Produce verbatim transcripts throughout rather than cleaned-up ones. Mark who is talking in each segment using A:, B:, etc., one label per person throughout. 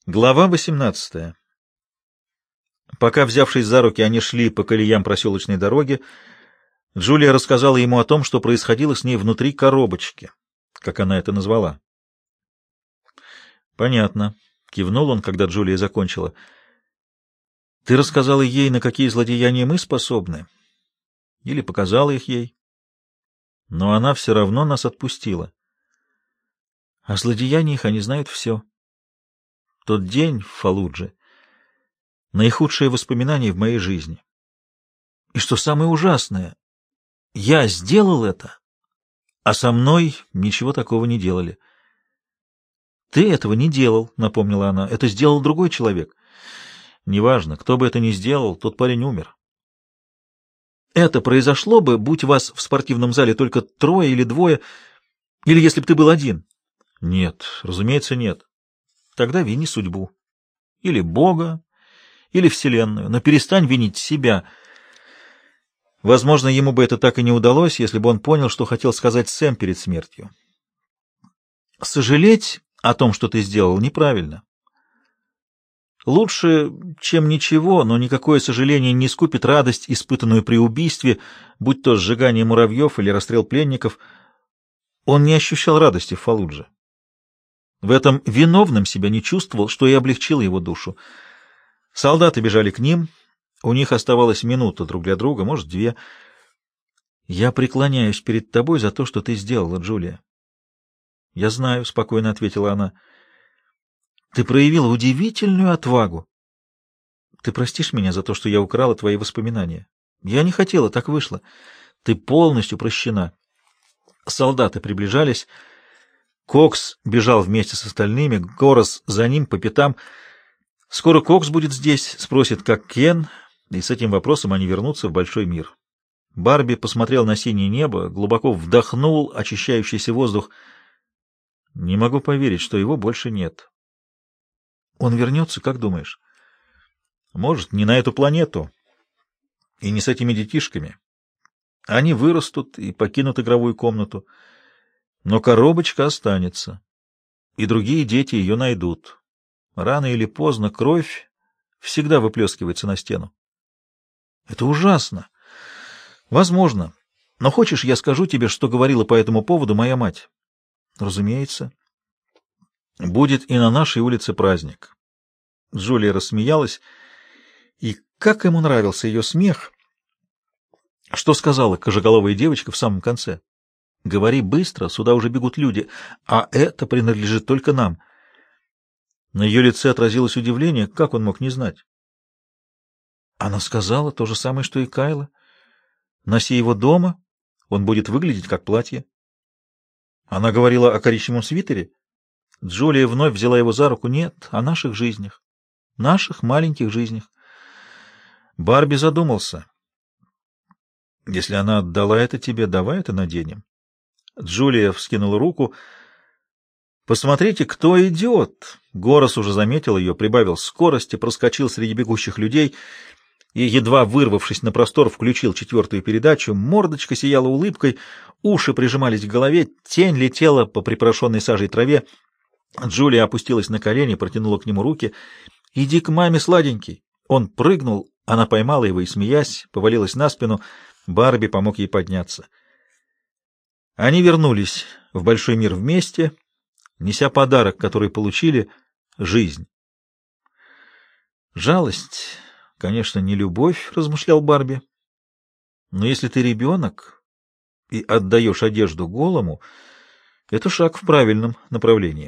A: Глава восемнадцатая. Пока, взявшись за руки, они шли по колеям проселочной дороги, Джулия рассказала ему о том, что происходило с ней внутри коробочки, как она это назвала. «Понятно», — кивнул он, когда Джулия закончила. «Ты рассказала ей, на какие злодеяния мы способны? Или показала их ей? Но она все равно нас отпустила. О злодеяниях они знают все. Тот день в Фалудже — наихудшее воспоминание в моей жизни. И что самое ужасное, я сделал это, а со мной ничего такого не делали. Ты этого не делал, — напомнила она, — это сделал другой человек. Неважно, кто бы это ни сделал, тот парень умер. Это произошло бы, будь вас в спортивном зале только трое или двое, или если бы ты был один. Нет, разумеется, нет. Тогда вини судьбу. Или Бога, или Вселенную. Но перестань винить себя. Возможно, ему бы это так и не удалось, если бы он понял, что хотел сказать Сэм перед смертью. Сожалеть о том, что ты сделал, неправильно. Лучше, чем ничего, но никакое сожаление не искупит радость, испытанную при убийстве, будь то сжигание муравьев или расстрел пленников. Он не ощущал радости в Фалудже. В этом виновным себя не чувствовал, что и облегчило его душу. Солдаты бежали к ним, у них оставалась минута друг для друга, может, две. «Я преклоняюсь перед тобой за то, что ты сделала, Джулия». «Я знаю», — спокойно ответила она. «Ты проявила удивительную отвагу. Ты простишь меня за то, что я украла твои воспоминания? Я не хотела, так вышло. Ты полностью прощена». Солдаты приближались. Кокс бежал вместе с остальными, Горос за ним по пятам. Скоро Кокс будет здесь, спросит, как Кен, и с этим вопросом они вернутся в большой мир. Барби посмотрел на синее небо, глубоко вдохнул очищающийся воздух. Не могу поверить, что его больше нет. Он вернется, как думаешь? Может, не на эту планету и не с этими детишками. Они вырастут и покинут игровую комнату. Но коробочка останется, и другие дети ее найдут. Рано или поздно кровь всегда выплескивается на стену. Это ужасно. Возможно. Но хочешь, я скажу тебе, что говорила по этому поводу моя мать? Разумеется. Будет и на нашей улице праздник. Джулия рассмеялась, и как ему нравился ее смех. Что сказала кожеголовая девочка в самом конце? Говори быстро, сюда уже бегут люди, а это принадлежит только нам. На ее лице отразилось удивление, как он мог не знать. Она сказала то же самое, что и Кайла. Носи его дома, он будет выглядеть как платье. Она говорила о коричневом свитере. Джулия вновь взяла его за руку. Нет, о наших жизнях, наших маленьких жизнях. Барби задумался. Если она отдала это тебе, давай это наденем. Джулия вскинула руку. «Посмотрите, кто идет!» Горос уже заметил ее, прибавил скорости, проскочил среди бегущих людей и, едва вырвавшись на простор, включил четвертую передачу. Мордочка сияла улыбкой, уши прижимались к голове, тень летела по припорошенной сажей траве. Джулия опустилась на колени, протянула к нему руки. «Иди к маме, сладенький!» Он прыгнул, она поймала его и, смеясь, повалилась на спину. Барби помог ей подняться. Они вернулись в большой мир вместе, неся подарок, который получили — жизнь. Жалость, конечно, не любовь, — размышлял Барби. Но если ты ребенок и отдаешь одежду голому, это шаг в правильном направлении.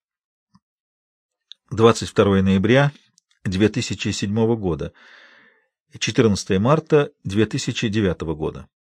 A: двадцать второе ноября две тысячи седьмого года, четырнадцатое марта две тысячи девятого года.